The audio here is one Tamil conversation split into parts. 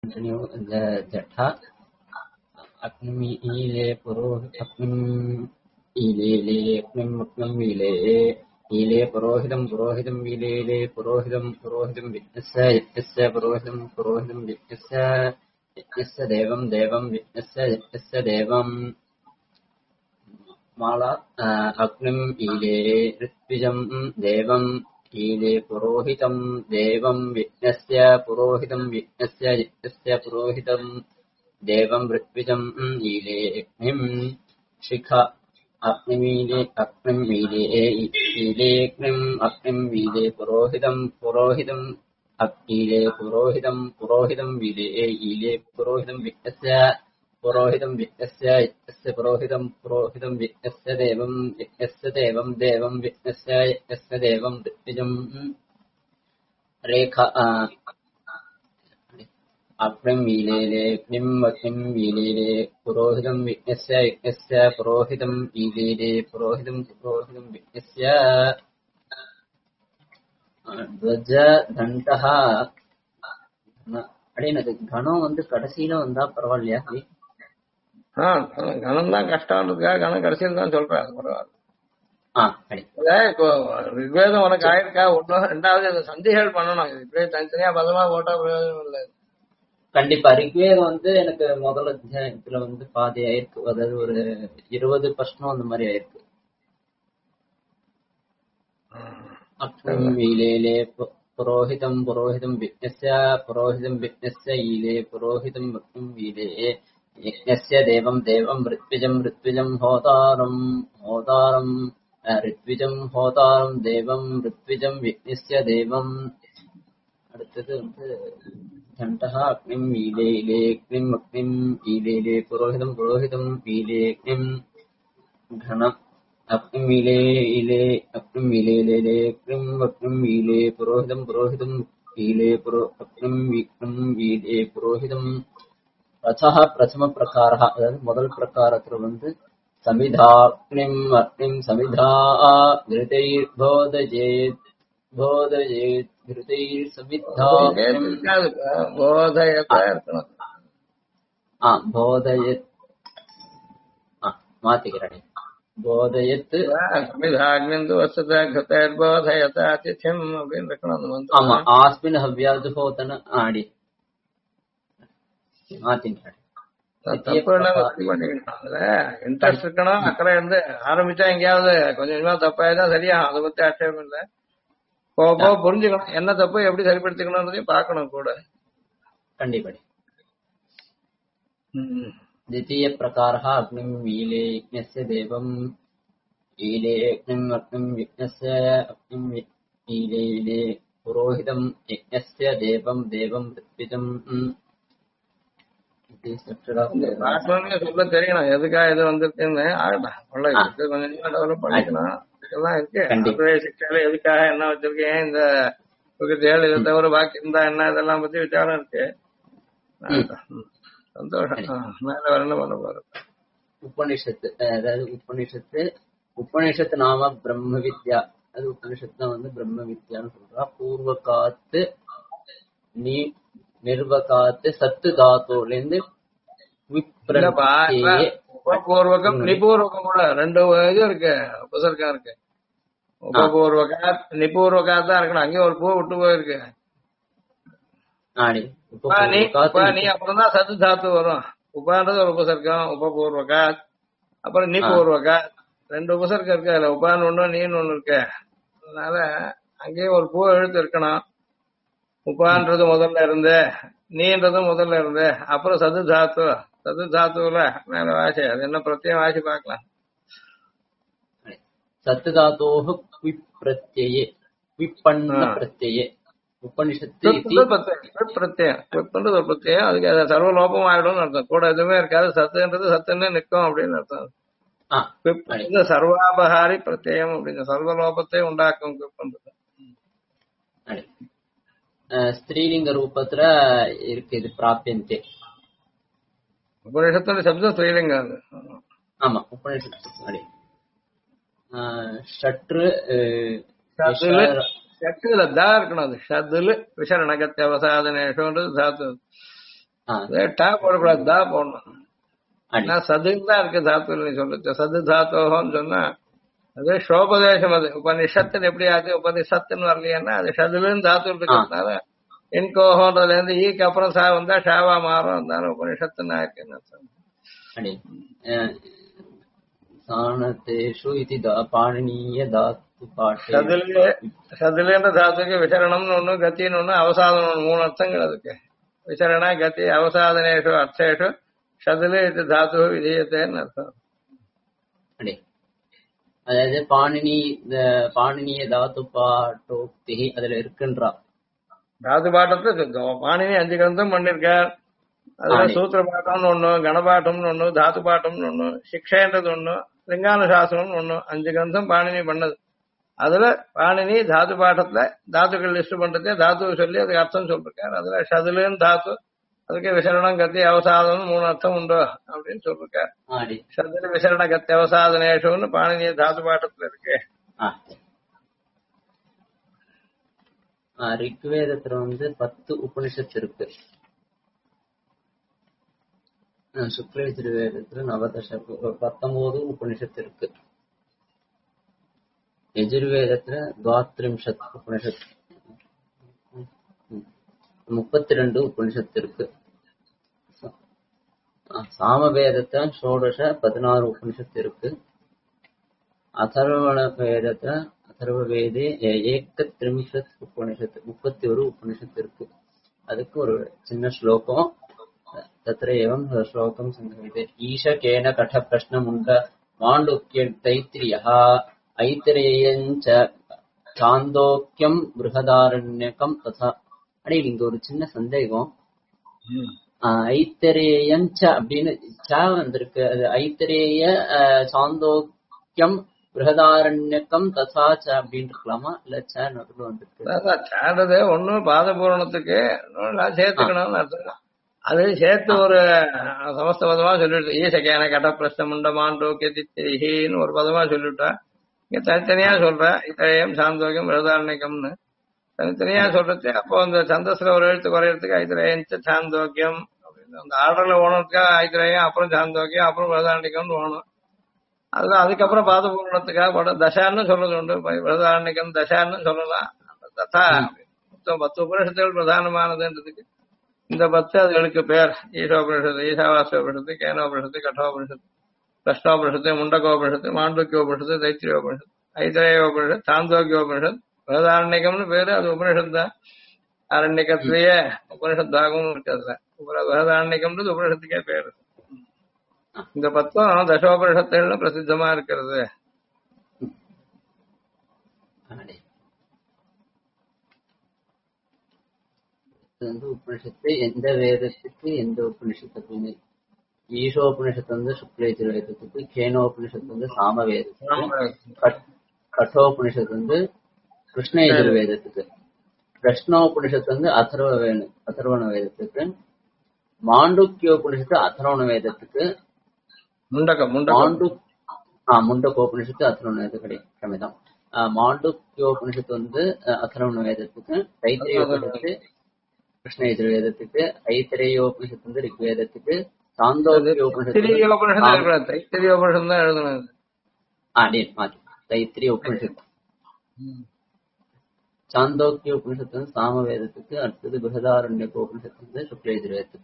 continue the Jatha. Aknim ile purohit aknim ile aknim ile purohitam ile purohitam vitnasya purohitam vitnasya devam vitnasya devam mala aknim ile ritvijam devam ile purohitam devam vitnasya purohitam devam ritvijam ile aknim shikha aknim ile aknim ile purohitam ile purohitam ile purohitam vitnasya purohitam vitnasya devam vitnasya devam ritvijam rekha akrim ilele aknim ilele purohitam vitnasya purohitam ilele purohitam vitnasya dvaja dantaha அடையினது கணம் வந்து கடைசியில வந்தா பரவாயில்லையா? கணம் தான் கஷ்டம்ன்றதுக்காக கணம் கடைசியில் தான் சொல்றேன். அது பரவாயில்ல. இப்போ ரிக்வேதம் உனக்கு ஆயிருக்கா ஒன்னும் ரெண்டாவது இந்த சந்திகள் பண்ணணும். இப்படியே தனித்தனியா பதமா போட்டா பிரயோஜனம் இல்லை. கண்டிப்பா ரிக்வேதம் வந்து எனக்கு முதல் அத்தியாயத்துல வந்து பாதி ஆயிருக்கு, அதாவது ஒரு 20% அந்த மாதிரி ஆயிருக்கு. அக்னம் இலேலே புரோஹிதம் வித்னஸ்ய ஈலே புரோஹிதம் அக்னம் ஈலே யக்ஞஸ்ய தேவம் ரித்விஜம் ஹோதாரம் தேவம் ரித்விஜம் விக்னஸ்ய தேவம். அடுத்தது வந்து घंटः अग्निम् ईले अग्निम् ईले पुरोहितम् ईले अग्निम् घनम् अग्निम् ईले अग्निम् ईले पुरोहितम् ईले अग्निम् ईले पुरोहितम्. रथः प्रथम प्रकारः, अதாவது முதல் பிரகாரத்துல வந்து சமிதாக்னிம் அக்னிம் சமிதா கிருதைர்போதஜேத் கிருதைர் சமிதா போதயத் மாத்திக்கிறேன் போதயத் சமிதாக்னிந்து வசத கிருதைர்போதயத் அதித்யம் அப்படின்னு இருக்கணும். ஆமா ஆஸ்மின் ஹவ்யாது ஹோதன ஆடி மாத்திக்கிறேன். இன்ட்ரெஸ்ட் இருக்கணும், அக்கறை இருந்து ஆரம்பிச்சா எங்கேயாவது கொஞ்சம் கொஞ்சமா தப்பாயதான் சரியா, அதை பத்தி ஆட்சேபம் இல்லை. போக புரிஞ்சுக்கணும் என்ன தப்பு எப்படி சரிப்படுத்திக்கணும்ன்றதையும் பார்க்கணும் கூட. கண்டிப்பா. द्वितीय प्रकारः अग्निम् ईले यज्ञस्य देवम् ईले अग्निम् यज्ञस्य अग्निम् ईले पुरोहितम् यज्ञस्य देवम् ऋत्विजम्. சொல்ல தெரியணும் எதுக்காக இது வந்திருக்குன்னு. கொஞ்சம் டெவலப் பண்ணிக்கணும். இதெல்லாம் இருக்கு சிக்ஷையில எதுக்காக என்ன வச்சிருக்கேன், இந்த ஏழு இதை தவிர பாக்கி இருந்தா என்ன, இதெல்லாம் பத்தி விசாரம் இருக்கு. சந்தோஷம். மேல வரணும் பண்ண போறோம். உபனிஷத்து, அதாவது உபனிஷத்து நாம பிரம்ம வித்யா, அது உபனிஷத்து வந்து பிரம்ம வித்யான்னு சொல்றா. பூர்வகாத்து நிர்வகாத்து சத்து தாத்தோல இருந்து உபபூர்வகம் நிபூர்வகம் கூட ரெண்டு இது இருக்கு, உபசர்க்கம் இருக்கு. உபபூர்வகாத் நிபூர்வகாத் தான் இருக்கணும். அங்கேயும் ஒரு பூ விட்டு போயிருக்கு. நீ அப்புறம் தான் சத்து தாத்து வரும். உபான்றது ஒரு உபசர்க்கம், உபபூர்வகாத். அப்புறம் நிபூர்வகாத் ரெண்டு உபசர்க்கம் இருக்கு. அதுல உபான்னு ஒண்ணு நீன்னு ஒண்ணு இருக்கு. அதனால அங்கேயும் ஒரு பூ எழுத்து இருக்கணும். உபான்றது முதல்ல இருந்து, நீன்றது முதல்ல இருந்து, அப்புறம் சது தாத்துல மேல வாசி. அது என்ன பிரத்யேக வாசி பார்க்கலாம். சத்து தாத்தோஹ விப்ரத்யயே விப்பன்ன பிரத்யயே உபனிஷத்து பிரத்யேகம் பிரத்யேகம். அதுக்கு சர்வலோபம் ஆயிடும்னு அர்த்தம். கூட எதுவுமே இருக்காது. சத்துன்றது சத்துன்னு நிற்கும் அப்படின்னு அர்த்தம். சர்வாபகாரி பிரத்யேகம் அப்படின்னு சர்வலோபத்தை உண்டாக்கும். ஸ்திரீலிங்க ரூபத்துல இருக்கு இது பிராப்தியந்தே. உபநிஷத்தோட சப்தம் ஸ்திரீலிங்க. ஆமா உபநிஷத்து ஷட்ரு ஷட்டுல தா இருக்கணும். அது ஷதுல விசரணகத்திய அவசாதனேஷன்றது தாத்து. டா போடக்கூடாது, தா போடணும். அடி நான் சதுன்னு தான் இருக்கு தாத்து நீ சொல்லுச்சு. சது தாத்தோகம்னு சொன்னா அது ஸ்லோபதேசம். அது உபனிஷத்துன்னு எப்படி ஆச்சு, உபனிஷத்துன்னு வரலையான்னா அது சதுலுன்னு தாத்து இருக்கிறதுனால என்கோகோன்றதுல இருந்து ஈக்கு அப்புறம் சா வந்தா ஷாவா மாறும். அதனால உபனிஷத்துன்னு ஆயிருக்குன்னு அர்த்தம். அடி சாணத்தேஷு இது பாணினீய தாத்து பாட்டே சதுலுன்ற தாத்துக்கு விசரணம்னு ஒண்ணு, கத்தின்னு ஒண்ணு, அவசாதனம் ஒண்ணு, 3 அர்த்தங்கள் அதுக்கு. விசரண கத்தி அவசாதனேஷு அர்த்தேஷு சதுலு இது தாத்து விதீயத்தேன்னு அர்த்தம். அடி அதாவது பாணினிய தாத்து பாட்டோக்தி அதுல இருக்குன்றா. தாத்து பாட்டத்துல பாணினி 5 கிரந்தம் பண்ணிருக்கார். அதுல சூத்திர பாட்டம்னு ஒண்ணு, கணபாட்டம்னு ஒண்ணு, தாத்து பாட்டம்னு ஒண்ணு, சிக்ஷைன்றது ஒண்ணு, லிங்கான சாஸ்திரம்னு ஒண்ணு, 5 கிரந்தம் பாணினி பண்ணது. அதுல பாணினி தாத்து பாட்டத்துல தாத்துக்கள் லிஸ்ட் பண்றதே தாத்துவை சொல்லி அதுக்கு அர்த்தம் சொல்லிருக்காரு. அதுல சதுலுன்னு தாத்து, அதுக்கு விசரணம் கத்தி அவசாதனம் 3 அர்த்தம் உண்டு அப்படின்னு சொல்லிருக்காரு. சதுல விசரண கத்தி அவசாதனேஷுன்னு பாணினி தாத்து பாட்டத்துல இருக்கு. ரிக்வேதத்துல 10 உபனிஷத்து இருக்கு. சுக்லயஜுர்வேதத்துல 19 உபனிஷத்து இருக்கு. யஜுர்வேதத்துல 32 உபனிஷத்து, 32 உபனிஷத்து இருக்கு. சாமவேதத்துல 16 உபனிஷத்து இருக்கு. அதர்வண வேதத்துல அதர்வவேதே 31 உபனிஷத்து, 31 உபனிஷத்து இருக்கு. அதுக்கு ஒரு சின்ன ஸ்லோகம். तत्र एवं श्लोकं संग्रह्यते ईशकेन कठप्रश्नमुण्ड माण्डुक्यतैत्तिरीयः ऐतरेयञ्च சாந்தோக்கியம் பிருகதாரண்யகம் ததா. அடி இங்க ஒரு சின்ன சந்தேகம். ஐத்தரேயஞ்ச அப்படின்னு ச வந்திருக்கு. அது ஐத்தரேய சாந்தோக்கியம் பிருகதாரண்யகம் ததா ச அப்படின்னு இருக்கலாமா, இல்ல ச நடுவில் வந்திருக்கு? ஒன்னும் பாதபூரணத்துக்கு சேர்த்துக்கணும்னு அர்த்தம். அது சேர்த்து ஒரு சமஸ்த பதமா சொல்லிட்டு ஈசகேன கட பிரஸ்னம் மாண்டோக்கியன்னு ஒரு பதமா சொல்லிவிட்டா. இங்க தனித்தனியா சொல்ற இத்தரையம் சாந்தோக்கியம் பிரதாரணிக்கம்னு தனித்தனியா சொல்றது. அப்போ அந்த சந்தஸ்ல ஒரு எழுத்து குறையறதுக்கு ஐத்திரேயம் சாந்தோக்கியம் அப்படின்னு அந்த ஆர்டர்ல ஓனத்துக்காக ஐத்திரேயம், அப்புறம் சாந்தோக்கியம், அப்புறம் பிரதாரணிக்கம்னு ஓணும். அதுக்கப்புறம் பாதபூரணத்துக்காக பட தசான்னு சொல்றது உண்டு. பிரதாரணிக்கம் தசான்னு சொல்லலாம். ததா 10 உபனிஷத்துகள் பிரதானமானதுன்றதுக்கு இந்த 10 அதுகளுக்கு பேர். ஈஷோபனிஷத்து, ஈசாவாசியோபனிஷத்து, கேனோபனிஷத்து, கட்டோபனிஷத்து, பிரஷ்னோபனிஷத்து, முண்டகோபனிஷத்து, மாண்டூக்கியோபனிஷத்து, தைத்திரியோபனிஷத்து, ஐத்திரேயோபனிஷத்து, சாந்தோக்கியோபனிஷத், பிரதாரண்யகம்னு பேரு. அது உபனிஷத்து தான். அரண்யக்கத்திலேயே உபனிஷத்தாகவும் இருக்கிறது. பிரதாரண்யகம்ன்றது உபனிஷத்துக்கே பேரு. இந்த 10 தசோபனிஷத்துல பிரசித்தமா இருக்கிறது. உபனிஷத்து எந்த வேதத்துக்கு எந்த உபனிஷத்துக்கு? ஈஷோபனிஷத்து சுக்லேஜுர்வேதத்துக்கு, கேனோபனிஷத்து சாமவேதத்துக்கு, கட்டோபனிஷத்து கிருஷ்ணயஜுர்வேதத்துக்கு, பிரஷ்னோபனிஷத்து அதர்வண வேதத்துக்கு, மாண்டூக்கியோபனிஷத்து அதர்வண வேதத்துக்கு, முண்டகோபனிஷத்து அதர்வண வேதத்துக்கு கம்மிதான். மாண்டூக்கியோபனிஷத்து அதர்வண வேதத்துக்கு, தைத்திரியோபனிஷத்து கிருஷ்ணயஜுர்வேதத்துக்கு, ஐத்திரேயோபனிஷத்து ரிக்வேதத்துக்கு, சாந்தோக்கியோபனிஷத்து தைத்திரிய உபனிஷத்து, சாந்தோக்கிய உபனிஷத்து சாமவேதத்துக்கு, அடுத்தது பிருகதாரண்யகோபனிஷத்து சுக்லயஜுர்வேதத்துக்கு.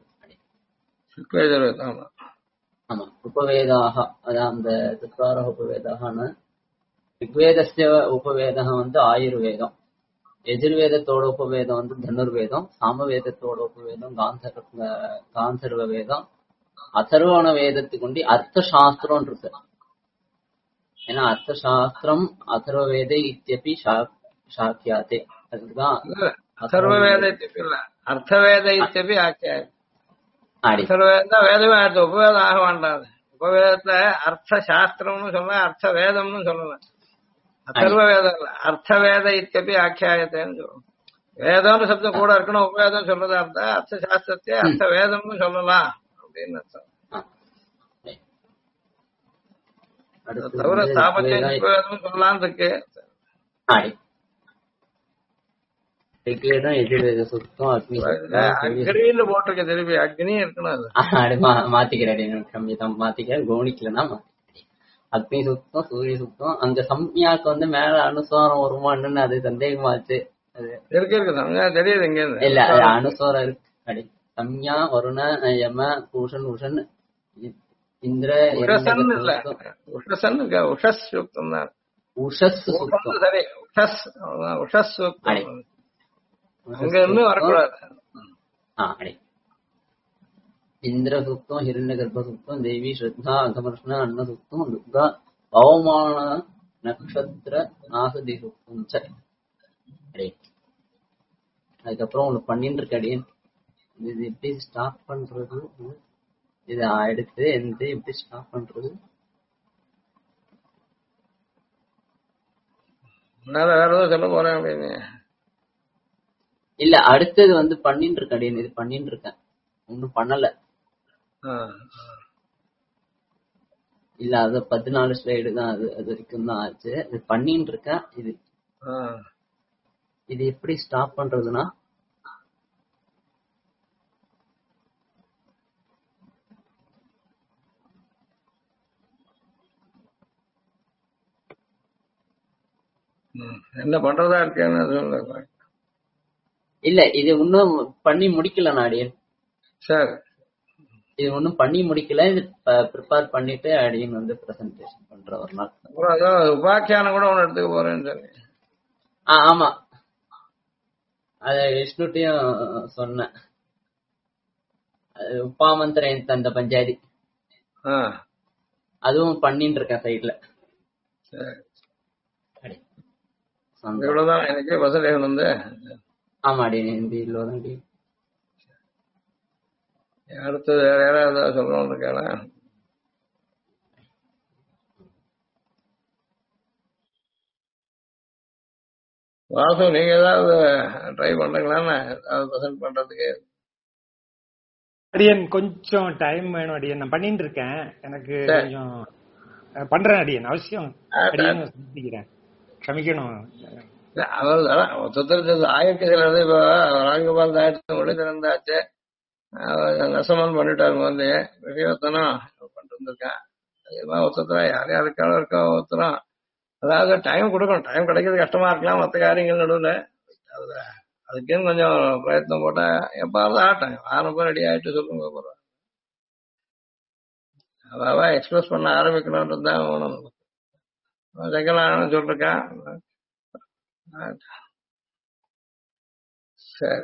ஆமா, உபவேதாக அந்த சத்வார உபவேதான ரிக்வேதஸ்ய உபவேதம் ஆயுர்வேதம், யஜுர்வேதத்தோட உபவேதம் தனுர்வேதம், சாமவேதத்தோட உபவேதம் காந்தர்வ வேதம், அதர்வண வேதத்துக்கு அர்த்த சாஸ்திரம் இருக்கு. ஏன்னா அர்த்த சாஸ்திரம் அதர்வ வேத இத்தியபி சாக்கியாதே. அதுதான் அதர்வ வேத இல்ல, அர்த்த வேத இத்தியபி ஆக்கியாதே. வேதமே அடுத்த உபவேதம் ஆக வேண்டாது. உபவேதத்துல அர்த்த சாஸ்திரம்னு சொல்லலாம், அர்த்த வேதம்னு சொல்லலாம். அதர்வ வேதம் இல்ல, அர்த்த வேத இத்தியபி ஆக்கியாயத்தேன்னு சொல்லணும். வேதம்னு சப்தம் கூட இருக்கணும். உபவேதம் சொல்றதா இருந்தா அர்த்த சாஸ்திரத்தையே அர்த்த வேதம்னு சொல்லலாம் அப்படின்னு அர்த்தம். தவிர ஸ்தாபத்தியம் உபவேதம் சொல்லலாம் இருக்கு. ரிக்வேதம் எதிர்வேத சுத்தம் அக்னி அக்னின்னு போட்டிருக்க திருப்பி அக்னி இருக்கணும் அது மாத்திக்கிறேன் கம்மிதான் மாத்திக்கிறேன் கவனிக்கலன்னா அக்னி சுத்தம் சூரிய சுத்தம் அங்க சம்யாக்கு வந்து மேல அனுசாரம் வருமானு அது சந்தேகமாச்சு. அது இருக்கு சம்யா தெரியுது எங்க இல்ல அனுசாரம் இருக்கு அடி சம்யா வருண யம பூஷன் உஷன் இந்திர உஷசன் உஷஸ் சுத்தம் தான் உஷஸ் சுத்தம் சரி உஷஸ் உஷஸ் சுத்தம் அங்க இருந்து வரக்கூடாது. அடி இந்திர சுத்தம் ஹிரண்ய கர்ப்ப சுத்தம் தேவி ஸ்ரத்தா அகமர்ஷ்ண அன்ன சுத்தம் துர்கா அவமான நக்ஷத்திர நாசதி சுத்தம். சரி அதுக்கப்புறம் ஒண்ணு பண்ணிட்டு இருக்கடி இது எப்படி ஸ்டாப் பண்றது, இது எடுத்து எந்த எப்படி ஸ்டாப் பண்றது வேற ஏதாவது சொல்ல போறேன் அப்படின்னு இல்ல அடுத்தது வந்து பண்ணிட்டு இருக்கடி இது பண்ணிட்டு இருக்கேன் ஒன்னும் பண்ணல இல்ல அது 14 ஸ்லைடு தான் அது வரைக்கும் தான் ஆச்சு. இது பண்ணிட்டு இருக்கேன். இது எப்படி ஸ்டாப் பண்றதுன்னா என்ன பண்றதா இருக்கேன்னு இல்ல இது இன்னும் பண்ணி முடிக்கல நாடியன். சரி இது ஒன்னும் பண்ணி முடிக்கல. இது ப்ரிப்பேர் பண்ணிட்டு அடியன் வந்து பிரசன்டேஷன் பண்ற ஒரு நாள். உபாக்கியானம் கூட ஒண்ணு எடுத்துக்க போறேன்னு சொல்லி. ஆமா அத விஷ்ணுட்டையும் சொன்னேன். உப்பாமந்திரன் தந்த பஞ்சாயத்து அதுவும் பண்ணிட்டு இருக்கேன் சைட்ல. இவ்வளவுதான் எனக்கு வசதிகள் வந்து. ஆமாடி ஹிந்தி இவ்வளவுதான். அடுத்தது வேற யாராவது சொல்லணும்னு இருக்கா? வாசு நீங்க ஏதாவது ட்ரை பண்றீங்களான்னு ஏதாவது ப்ரெசென்ட் பண்றதுக்கு? அடியன் கொஞ்சம் டைம் வேணும் அடியன். நான் பண்ணிட்டு இருக்கேன். எனக்கு கொஞ்சம் பண்றேன் அடியன். அவசியம் அடியன் சந்திக்கிறேன். க்ஷமிக்கணும். அவ்வளவுதான் ஆயிரத்தி இப்ப ராங்கபால் ஆயிரத்தி மொழி திறந்தாச்சு. நெசமான் பண்ணிட்டாரு வந்து விஷயத்தனம் பண்ணிட்டு இருக்கேன். அதிகமா ஒருத்தரம் யார் யாருக்காலும் இருக்கா ஒருத்தரம். அதாவது டைம் கொடுக்கணும். டைம் கிடைக்கிறது கஷ்டமா இருக்கலாம் மற்ற காரியங்கள் நடுவில். அதுக்குன்னு கொஞ்சம் பிரயத்னம் போட்டா எப்பாவது ஆட்டம் ஆரம்ப ரெடி ஆயிட்டு சொல்லுங்க போறோம். அதாவது எக்ஸ்பிரஸ் பண்ண ஆரம்பிக்கணும்ன்றது தான் வேணும். செகண்ட் சொல்லிருக்கேன். சரி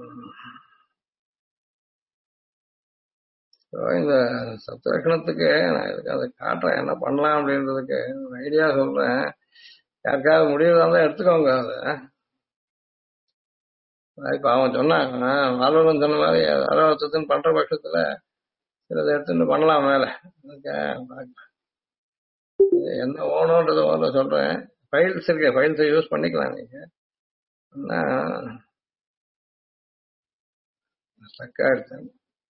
இந்த சப்தலட்சணத்துக்கு நான் இதுக்கு அதை காட்டுறேன் என்ன பண்ணலாம் அப்படின்றதுக்கு ஐடியா சொல்றேன். யாருக்காவது முடிவுதான் தான் எடுத்துக்கோங்க. அது இப்ப அவன் சொன்னாங்க வாழ்வன் சொன்ன மாதிரி அறவத்துன்னு பண்ற பட்சத்துல சிலதை எடுத்துட்டு பண்ணலாம் மேல. என்ன ஓணுன்றது முதல்ல சொல்றேன். ஃபைல்ஸ் இருக்கு, ஃபைல்ஸை யூஸ் பண்ணிக்கலாம் நீங்க. ஸ்டக்கா எடுத்தேன்.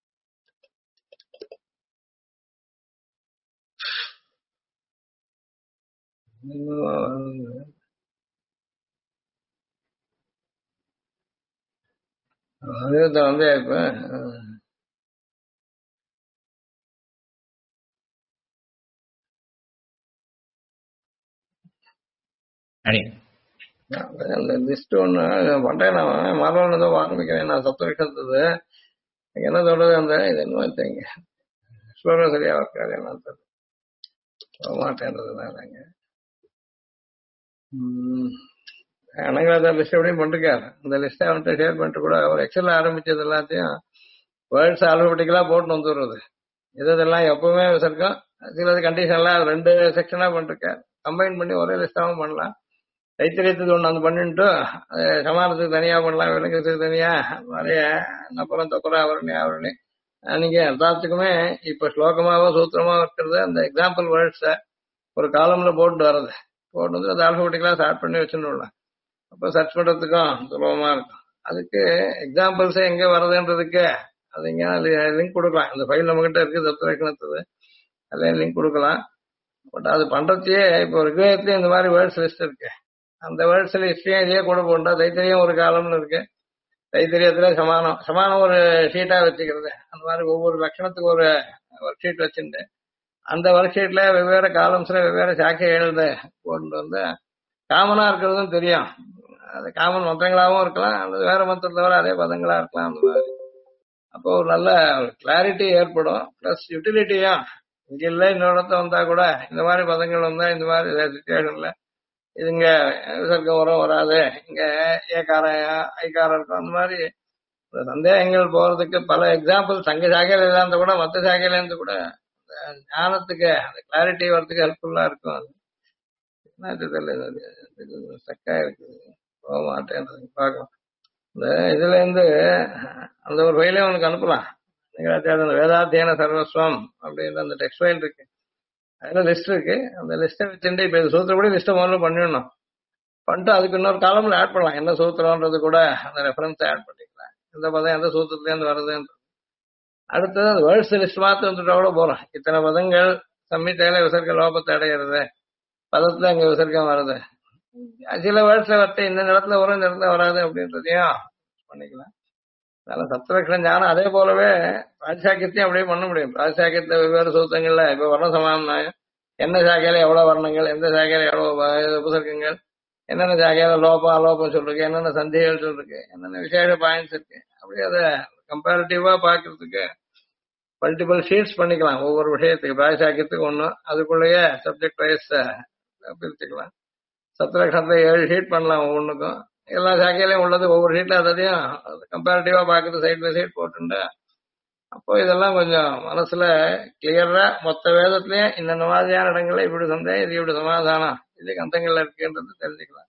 வந்து இப்ப லிஸ்ட் ஒண்ணு பண்றேன். நான் மரணம் தான் ஆரம்பிக்கிறேன். நான் சப்தரிக்கிறது என்ன சொல்றது அந்த இது என்ன வச்சீங்க சொல்றது சரியா இருக்காது. என்ன சொல்ல மாட்டேன்றதுனாலங்க எனக்கு அந்த லிஸ்ட் எப்படியும் பண்ணிருக்காரு. அந்த லிஸ்ட்டை அவன்கிட்ட ஷேர் பண்ணிட்டு கூட அவர் எக்ஸல் ஆரம்பிச்சது எல்லாத்தையும் வேர்ட்ஸ் ஆல்பபெட்டிக்கலா போட்டு வந்துடுறது. இதெல்லாம் எப்பவுமே வச்சிருக்கோம். சிலது கண்டிஷன்லாம் 2 செக்ஷனா பண்ணிருக்காரு. கம்பைன் பண்ணி ஒரே லிஸ்டாவும் பண்ணலாம். தைத்திரியத்துக்கு ஒண்ணு வந்து பண்ணிட்டு சமானத்துக்கு தனியா பண்ணலாம், விளக்கத்துக்கு தனியா நிறைய அப்புறம் தொப்புற அவரணி நீங்க எல்லாத்துக்குமே இப்ப ஸ்லோகமாவோ சூத்திரமா இருக்கிறது அந்த எக்ஸாம்பிள் வேர்ட்ஸ ஒரு காலம்ல போட்டு வர்றது போட்டு வந்து அது ஆல்பபெட்டிக்கலா ஸ்டார்ட் பண்ணி வச்சுடலாம். அப்ப சர்ச் பண்றதுக்கும் சுலபமா இருக்கும். அதுக்கு எக்ஸாம்பிள்ஸ் எங்க வருதுன்றதுக்கு அது எங்க லிங்க் கொடுக்கலாம். இந்த ஃபைல் நம்ம கிட்ட இருக்கு சப்தரேஷனத்துது அதுல லிங்க் கொடுக்கலாம். பட் அது பண்றதையே இப்போ ரிக்வேதத்துலயும் இந்த மாதிரி வேர்ட்ஸ் லிஸ்ட் இருக்கு. அந்த வேர்ட்ஸ்ல ஹிஸ்டரியும் இதே கூட போட்டா தைத்திரியம் ஒரு காலம்னு இருக்கு. தைத்திரியத்துல சமானம் ஒரு ஷீட்டா வச்சுக்கிறது. அந்த மாதிரி ஒவ்வொரு லட்சணத்துக்கு ஒரு ஒர்க் ஷீட் வச்சுட்டு அந்த ஒர்க் ஷீட்ல வெவ்வேறு காலம்ஸ்ல வெவ்வேறு சாக்கை எழுத கொண்டு வந்து காமனா இருக்கிறதும் தெரியும். அது காமன் மந்திரங்களாகவும் இருக்கலாம், அல்லது வேற மந்திரத்தை தவிர அதே பதங்களா இருக்கலாம். அந்த மாதிரி அப்போ ஒரு நல்ல கிளாரிட்டி ஏற்படும். பிளஸ் யூட்டிலிட்டியும் இங்க இல்ல இன்னொரு இடத்த வந்தா கூட இந்த மாதிரி பதங்கள் வந்தா இந்த மாதிரி சுச்சுவேஷன்ல இது இங்க விசர்க்கம் வரும் வராது, இங்க ஏகாரம் ஐகாரம் இருக்கும். அந்த மாதிரி சந்தேகங்கள் போறதுக்கு பல எக்ஸாம்பிள் சங்க சாக்கையில இருந்தா கூட மற்ற சாக்கையில இருந்து கூட ஞானத்துக்கு அந்த கிளாரிட்டி வர்றதுக்கு ஹெல்ப்ஃபுல்லா இருக்கும். அது ஸ்டக்கா இருக்குது, போக மாட்டேன் பார்க்கலாம். இந்த இதுல இருந்து அந்த ஒரு ஃபைலே உனக்கு அனுப்பலாம். வேதாத்தியன சர்வஸ்வம் அப்படின்ற அந்த டெக்ஸ்ட் ஃபைல் இருக்கு, அதுல லிஸ்ட் இருக்கு. அந்த லிஸ்ட்டை வச்சுட்டு இப்ப சூத்திரப்படி லிஸ்ட்டை முதல்ல பண்ணிடணும். பண்ணிட்டு அதுக்கு இன்னொரு காலம்ல ஆட் பண்ணலாம். என்ன சூத்திரம்ன்றது கூட அந்த ரெஃபரன்ஸ் ஆட் பண்ணிக்கலாம். எந்த பதம் எந்த சூத்திரத்துலேருந்து வருதுன்றது. அடுத்தது அந்த வேர்ட்ஸ் லிஸ்ட் மாத்திரம் வந்துட்டா கூட போறோம். இத்தனை பதங்கள் சம்மித்தையில விசர்க்க லோபத்தை அடைகிறது, பதத்துல அங்க விசர்க்கம் வருது, சில வேர்ட்ஸ்ல வரட்டு இந்த இடத்துல வரும் இந்த இடத்துல வராது அப்படின்றதையும் பண்ணிக்கலாம். அதனால சப்தலட்சணம் ஞானம் அதே போலவே ராஜசாக்கியத்தையும் அப்படியே பண்ண முடியும். ராஜசாக்கியத்துல வெவ்வேறு சூத்திரங்கள்ல இப்ப வர்ண சமானம் என்ன சாக்கையில எவ்வளவு வர்ணங்கள், எந்த சாக்கையில எவ்வளவு உபசர்க்கங்கள், என்னென்ன சாக்கையில லோபம் அலோபம் சொல்லிருக்கு, என்னென்ன சந்திகள் சொல்லிருக்கு, என்னென்ன விசேஷ பாயிண்ட்ஸ் இருக்கு, அப்படியே அதை கம்பேரிட்டிவா பாக்குறதுக்கு மல்டிபிள் ஷீட்ஸ் பண்ணிக்கலாம். ஒவ்வொரு விஷயத்துக்கு ராஜசாக்கியத்துக்கு ஒன்றும் அதுக்குள்ளேயே சப்ஜெக்ட் வைஸ் பிரிச்சுக்கலாம். சப்தலட்சணத்துல 7 ஷீட் பண்ணலாம் ஒவ்வொன்றுக்கும். எல்லா சாக்கையிலையும் உள்ளது ஒவ்வொரு ஷீட்ல அதையும் கம்பேரிட்டிவா பார்க்கறது சைட் பை சைட் போட்டுண்டு அப்போ இதெல்லாம் கொஞ்சம் மனசுல கிளியரா மொத்த வேதத்திலயும் இந்த மாதிரியான இடங்கள்ல இப்படி சந்தேகம், இது இப்படி சமாதானம், இது கந்தங்கள்ல இருக்குன்றது தெரிஞ்சுக்கலாம்.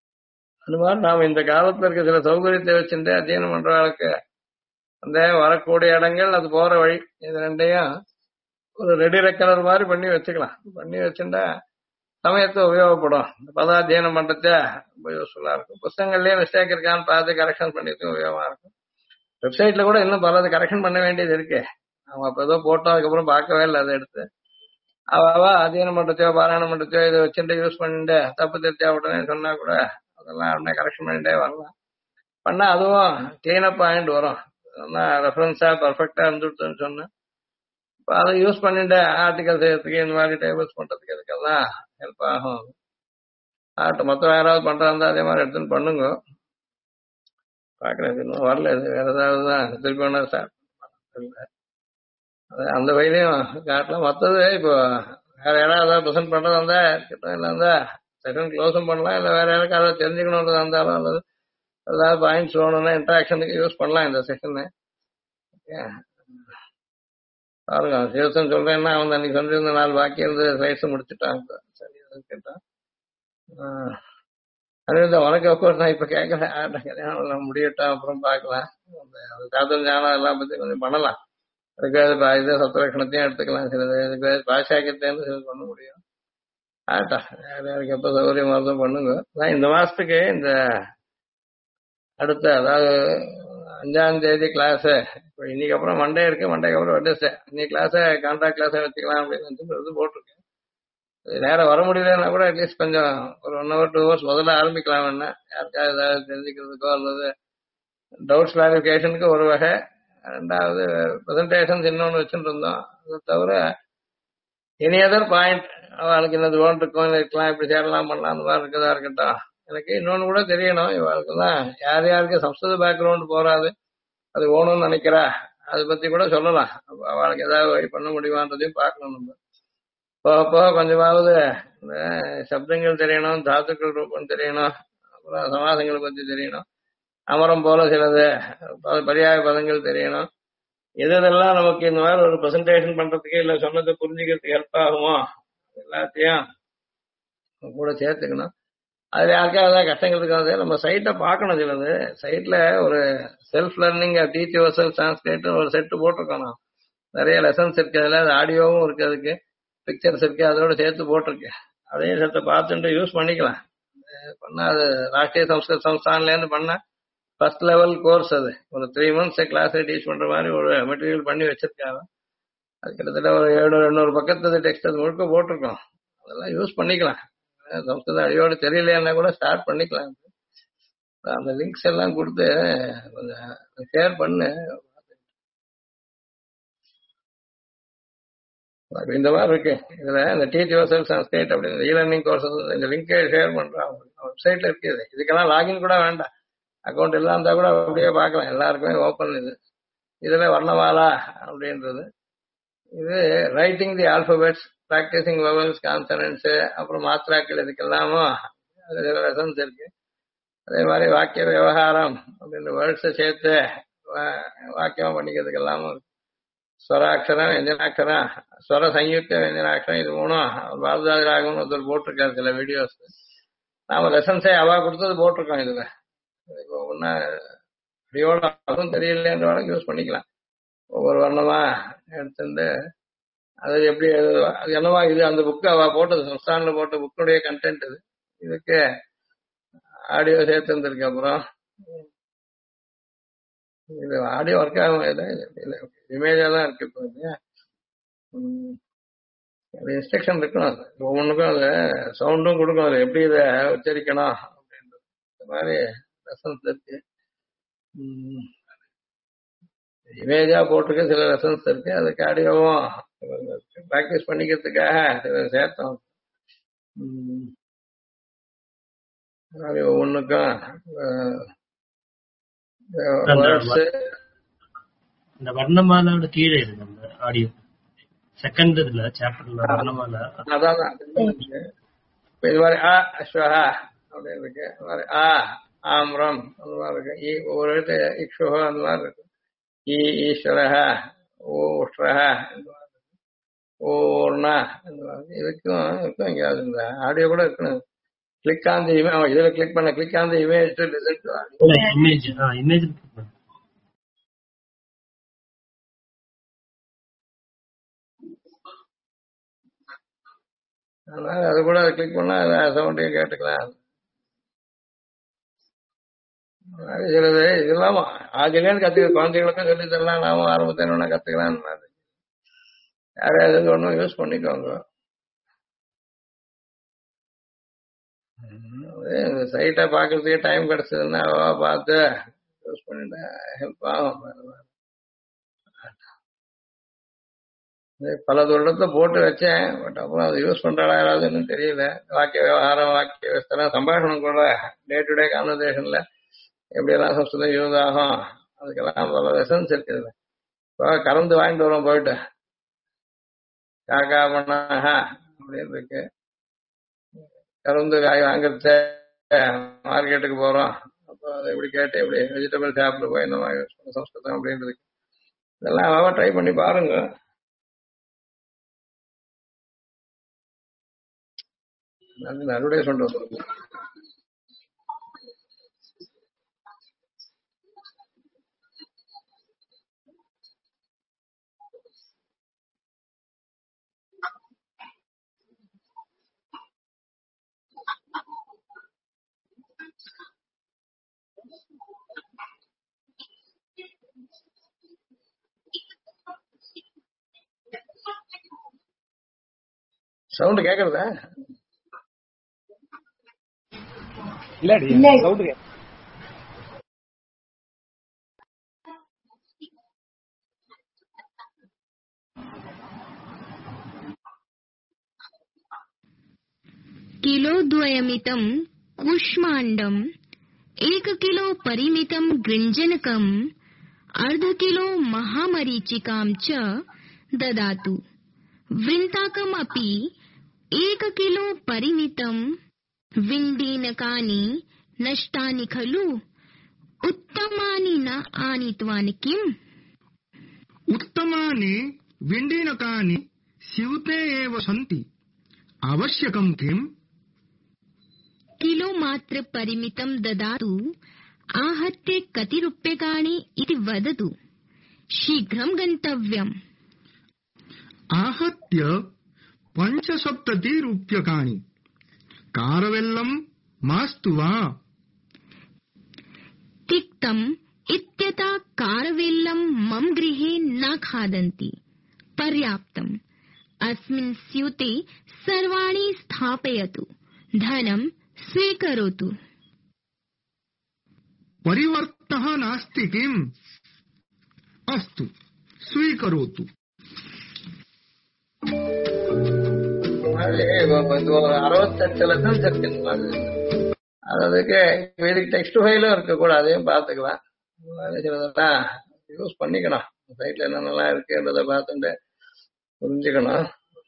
அது மாதிரி நாம இந்த காலத்துல இருக்க சில சௌகரியத்தை வச்சுட்டு அத்தியனம் பண்றவர்களுக்கு அந்த வரக்கூடிய இடங்கள் அது போற வழி இது ரெண்டையும் ஒரு ரெடி ரெக்கனர் மாதிரி பண்ணி வச்சுக்கலாம். பண்ணி வச்சுட்டா சமயத்தை உபயோகப்படும். இந்த பதாத்தியனம் பண்றத ரொம்ப யூஸ்ஃபுல்லா இருக்கும். புத்தகங்கள்லயே மிஸ்டேக் இருக்கான்னு பார்த்து கரெக்ஷன் பண்ணிட்டு உபயோகமா இருக்கும். வெப்சைட்ல கூட இன்னும் பலது கரெக்ஷன் பண்ண வேண்டியது இருக்கு. அவங்க அப்ப ஏதோ போட்டோம், அதுக்கப்புறம் பார்க்கவே இல்லை. அதை எடுத்து அவா அத்தியனம் பண்றதையோ பாராயணம் பண்றதையோ இதை வச்சுட்டு யூஸ் பண்ணிட்டு தப்பு தெரிஞ்சா உடனே சொன்னா கூட அதெல்லாம் உடனே கரெக்ஷன் பண்ணிட்டே வரலாம். பண்ணா அதுவும் கிளீனப் ஆயிட்டு வரும். ரெஃபரன்ஸா பர்ஃபெக்டா இருந்துட்டுன்னு சொன்னேன். இப்போ அதை யூஸ் பண்ணிட்டு ஆர்டிகல் செய்யறதுக்கு இந்த மாதிரி டேபிள்ஸ் பண்றதுக்கு இதுக்கெல்லாம் ஹெல்ப் ஆகும். மொத்தம் யாராவது பண்றா இருந்தா அதே மாதிரி எடுத்துன்னு பண்ணுங்க. பாக்குறது இன்னும் வரல, இது வேற ஏதாவது தான் திருப்பி ஒன்றா சார் அந்த வயலையும் காட்டலாம். மற்றது இப்போ வேற யாராவது ப்ரெசென்ட் பண்றதா இருந்தா இருக்கட்டும், இல்லை இருந்தா செகண்ட் க்ளோஸும் பண்ணலாம். இல்லை வேற யாருக்கு அதை தெரிஞ்சுக்கணுன்றதா இருந்தாலும் அல்லது ஏதாவது பாயிண்ட்ஸ் வேணும்னா இன்ட்ராக்ஷனுக்கு யூஸ் பண்ணலாம் இந்த செஷன். பாருங்க சிவசன் சொல்றேன்னா அவன் அன்னைக்கு சொல்லியிருந்த 4 பாக்கி இருந்த ஸ்லைட்ஸ் முடிச்சுட்டாங்க. சரி கேட்டான் அது உனக்கு அப்கோர்ஸ் நான் இப்ப கேட்கறேன் முடியட்டும் அப்புறம் பார்க்கலாம். காதல் ஞானம் எல்லாம் பத்தி கொஞ்சம் பண்ணலாம். அதுக்கு இது சப்தலட்சணத்தையும் எடுத்துக்கலாம். சிலது இதுக்கு பாஷாக்கியத்தையும் சிலது பண்ண முடியும். ஆட்டா யாருக்கு எப்ப சௌகரியமா இருந்தாலும் பண்ணுங்க. இந்த மாசத்துக்கு இந்த அடுத்த அதாவது 5ஆம் தேதி கிளாஸ் இன்னைக்கு அப்புறம் மண்டே இருக்கு, மண்டேக்கு அப்புறம் வெட்னஸ்டே இன்னைக்கு கிளாஸை கான்ட்ராக்ட் கிளாஸை வச்சுக்கலாம் அப்படின்னு போட்டிருக்கேன். நேரம் வர முடியலன்னா கூட அட்லீஸ்ட் கொஞ்சம் ஒரு 1 hour 2 hours முதல்ல ஆரம்பிக்கலாம். என்ன யாருக்காவது ஏதாவது தெரிஞ்சுக்கிறதுக்கோ அல்லது டவுட்ஸ் கிளாரிஃபிகேஷனுக்கு ஒரு வகை, ரெண்டாவது ப்ரெசன்டேஷன்ஸ் இன்னொன்று வச்சுட்டு இருந்தோம். அதை தவிர எனி அதர் பாயிண்ட் அவளுக்கு என்னது ஓன் இருக்கும் இருக்கலாம், இப்படி சேரலாம் பண்ணலாம் அந்த மாதிரி இருக்கதா இருக்கட்டும். எனக்கு இன்னொன்று கூட தெரியணும், இவளுக்குலாம் யார் யாருக்கு சம்ஸ்கிருத பேக்ரவுண்ட் போறாது அது ஓணும்னு நினைக்கிறா அதை பத்தி கூட சொல்லலாம். அவளுக்கு ஏதாவது வழி பண்ண முடியுமான்றதையும் பார்க்கணும். நம்ம போக போக கொஞ்சமாவது இந்த சப்தங்கள் தெரியணும், தாத்துக்கள் ரூபம் தெரியணும், அப்புறம் சமாசங்களை பத்தி தெரியணும், அமரம் போல சிலது பரியாய பதங்கள் தெரியணும். எதெல்லாம் நமக்கு இந்த மாதிரி ஒரு ப்ரெசன்டேஷன் பண்றதுக்கு இல்லை சொன்னதை புரிஞ்சுக்கிறதுக்கு ஹெல்ப் ஆகுமோ எல்லாத்தையும் கூட சேர்த்துக்கணும். அது யாருக்காவது ஏதாவது கஷ்டங்கள் இருக்காது. நம்ம சைட்டை பார்க்கணும். சிலது சைட்ல ஒரு self learning teach yourself translate ஒரு செட்டு போட்டிருக்கணும். நிறைய லெசன்ஸ் இருக்கு, அதுல ஆடியோவும் இருக்கு, அதுக்கு பிக்சர்ஸ் இருக்கு, அதோட சேர்த்து போட்டிருக்கு. அதையும் சேர்த்து பார்த்துட்டு யூஸ் பண்ணிக்கலாம். பண்ணா அது ராஷ்டிரிய சம்ஸ்கிருத சம்ஸ்தான்ல இருந்து பண்ண ஃபர்ஸ்ட் லெவல் கோர்ஸ். அது ஒரு 3 months கிளாஸ் டீச் பண்ற மாதிரி ஒரு மெட்டீரியல் பண்ணி வச்சிருக்காங்க. அது கிட்டத்தட்ட ஒரு 700-800 பக்கத்து டெக்ஸ்ட் அது முழுக்க போட்டிருக்கோம். அதெல்லாம் யூஸ் பண்ணிக்கலாம். சம்ஸ்கிருதம் அடியோடு தெரியலைன்னா கூட ஸ்டார்ட் பண்ணிக்கலாம். அந்த லிங்க்ஸ் எல்லாம் கொடுத்து கொஞ்சம் ஷேர் பண்ணு. இந்த மாதிரி இருக்கு இதுல இந்த டீச் யுவர்செல்ஃப் சன்ஸ்கிரிட் அப்படின்னு இ-லேர்னிங் கோர்சஸ் இந்த லிங்கை ஷேர் பண்றோம். வெப்சைட்ல இருக்குது. இதுக்கெல்லாம் லாகின் கூட வேண்டாம். அக்கௌண்ட் எல்லாம் இருந்தா கூட அப்படியே பார்க்கலாம். எல்லாருக்குமே ஓப்பன் இது. இதுல வர்ணமாலா அப்படின்றது இது writing the alphabets, practising vowels, consonants, அப்புறம் மாத்திராக்கள் இதுக்கெல்லாமும் அதுல லெசன்ஸ் இருக்கு. அதே மாதிரி வாக்கிய விவகாரம் அப்படின்ற வேர்ட்ஸை சேர்த்து வாக்கியம் பண்ணிக்கிறதுக்கு எல்லாமும் இருக்கு. ஸ்வராட்சரம், வெஞ்சனாட்சரம், ஸ்வர சயுக்த வெஞ்சனாட்சரம், இது மூணும் பாரதாதி ராகம்னு ஒருத்தர் போட்டிருக்காரு சில வீடியோஸ். நாம லெசன்ஸே அவா கொடுத்தது போட்டிருக்கோம் இதுல. இப்போ ஒன்னா இப்படியோட அதுவும் தெரியலன்றவங்க யூஸ் பண்ணிக்கலாம். ஒவ்வொரு வர்ணமா எடுத்துட்டு அது எப்படி அது என்னவா இது அந்த புக்கு அவ போட்டது சம்ஸ்தான்ல போட்ட புக்குடைய கண்டென்ட் இது. இதுக்கு ஆடியோ சேர்த்து இருந்திருக்கு. அப்புறம் இது ஆடியோ ஒர்க் ஆகும். இமேஜா தான் இருக்கு. இப்போ அது இன்ஸ்ட்ரக்ஷன் இருக்கணும். அது ஒவ்வொன்றுக்கும் அது சவுண்டும் கொடுக்கும். அது எப்படி இதை உச்சரிக்கணும் அப்படின்றது இந்த மாதிரி லெசன்ஸ் இருக்கு. இமேஜா போட்டிருக்க சில லெசன்ஸ் இருக்கு. அதுக்கு ஆடியோவும் பிராக்டிஸ் பண்ணிக்கிறதுக்காக சில சேர்த்தோம். ஒவ்வொன்றுக்கும் இந்த வர்ணமாலோட கீழே இருக்கு அந்த ஆடியோ செகண்ட் இதுல சாப்டர்ல வர்ணமாலா. அதான் இது மாதிரி ஆ அஸ்வஹா அப்படின்னு இருக்கு. ஆ ஆம்ரம் அந்த மாதிரி இருக்கு. ஒவ்வொரு இடத்துல இக்ஷுஹோ அந்த மாதிரி இருக்கு. ஈஸ்வரஹா, ஓஷ்ரஹா, ஓர்ணா இந்த மாதிரி இதுக்கும் எங்கேயாவது இந்த ஆடியோ கூட இருக்கணும். Click on the image. இதுல கிளிக் பண்ண click on the image to listen to audio. Image அதனால அது கூட கிளிக் பண்ணா சவுண்டையும் கேட்டுக்கலாம். சிலது இதெல்லாம் ஆதிலேன்னு கத்துக்க குழந்தைகளுக்கும் சொல்லி தரலாம். நாமும் ஆரம்பத்தில் வேணா கத்துக்கலாம். யாரையாவது ஒன்றும் யூஸ் பண்ணிக்கோங்க. இந்த சைட்டை பார்க்கறதுக்கு டைம் கிடைச்சதுன்னா அவா பார்த்து யூஸ் பண்ணிட்டேன் ஹெல்ப் ஆகும். பல வருடத்தை போட்டு வச்சேன். பட் அப்புறம் அதை யூஸ் பண்றாளா யாராவதுன்னு தெரியல. வாக்கிய விவகாரம், வாக்கிய விவஸ்தரம், சம்பாஷணம் கூட டே டு டே கான்வர்சேஷன்ல எப்படியெல்லாம் சம்ஸ்கிருதம் யூஸ் ஆகும் அதுக்கெல்லாம் பல லெசன்ஸ் இருக்குது. இப்போ கறந்து வாங்கிட்டு வரோம் போயிட்டு காக்கா பண்ணாஹா அப்படின்னு இருக்கு. கறந்து காய் வாங்குறத மார்க்கெட்டுக்கு போறோம். அப்போ அதை எப்படி கேட்டு எப்படி வெஜிடபிள் ஷாப்ல போய் இந்த மாதிரி சம்ஸ்கிருதம் அப்படின்றது இதெல்லாம் ட்ரை பண்ணி பாருங்க. அட்வர்டைஸ்மெண்ட் வந்து சவுண்ட் கேக்குறதா? இல்லடி சவுண்ட் கேக்குது. किलोद्वयमितं कूष्माण्डम् 1 किलो परिमितं गृञ्जनकम् अर्धकिलो महामरीचिकां च ददातु। वृन्ताकमपि 1 किलो परिमितं विण्डीनकानि नष्टानि खलु उत्तमानि न आनीतवान् किम्? उत्तमानि विण्डीनकानि स्यूते एव सन्ति आवश्यकं किम्? किलो मात्र परिमितं ददातु। आहत्य कति रूप्यकाणि इति वदतु। शीघ्रं गन्तव्यम्। आहत्य 75 रूप्यकाणि। कारवेल्लं मास्तु वा? तिक्तम् इत्यतः कारवेल्लं मम गृहे न खादन्ति। पर्याप्तम्। अस्मिन् स्यूते सर्वाणि स्थापयतु। धनं स्वीकरोतु। परिवर्तः नास्ति किम्? अस्तु, स्वीकरोतु। அது 68 லட்சம் இருக்கு. அதுக்கு வேதிக் டெக்ஸ்ட் ஃபைலும் இருக்கக்கூட, அதையும் பார்த்துக்கலாம். சிலதெல்லாம் யூஸ் பண்ணிக்கணும். சைட்ல என்னென்னலாம் இருக்குன்றத பார்த்துட்டு புரிஞ்சுக்கணும்.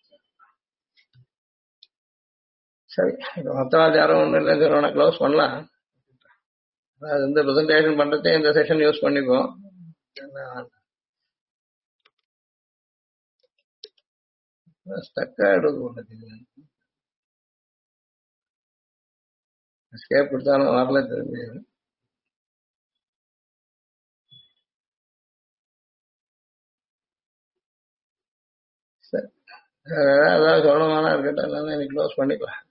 சரி, மொத்தவாதியாரம் ஒன்றும் இல்லை, சொல்லுவோம், க்ளோஸ் பண்ணலாம். அது இந்த ப்ரெசன்டேஷன் பண்றதே இந்த செஷன் யூஸ் பண்ணிக்குவோம். ஸ்டக்கா எடுக்கும், எஸ்கேப் கொடுத்தாலும் வரல திரும்பி. சரி, அதாவது சொல்லணுமானா இருக்கட்டும், இல்லைன்னா இன்னைக்கு க்ளோஸ் பண்ணிக்கலாம்.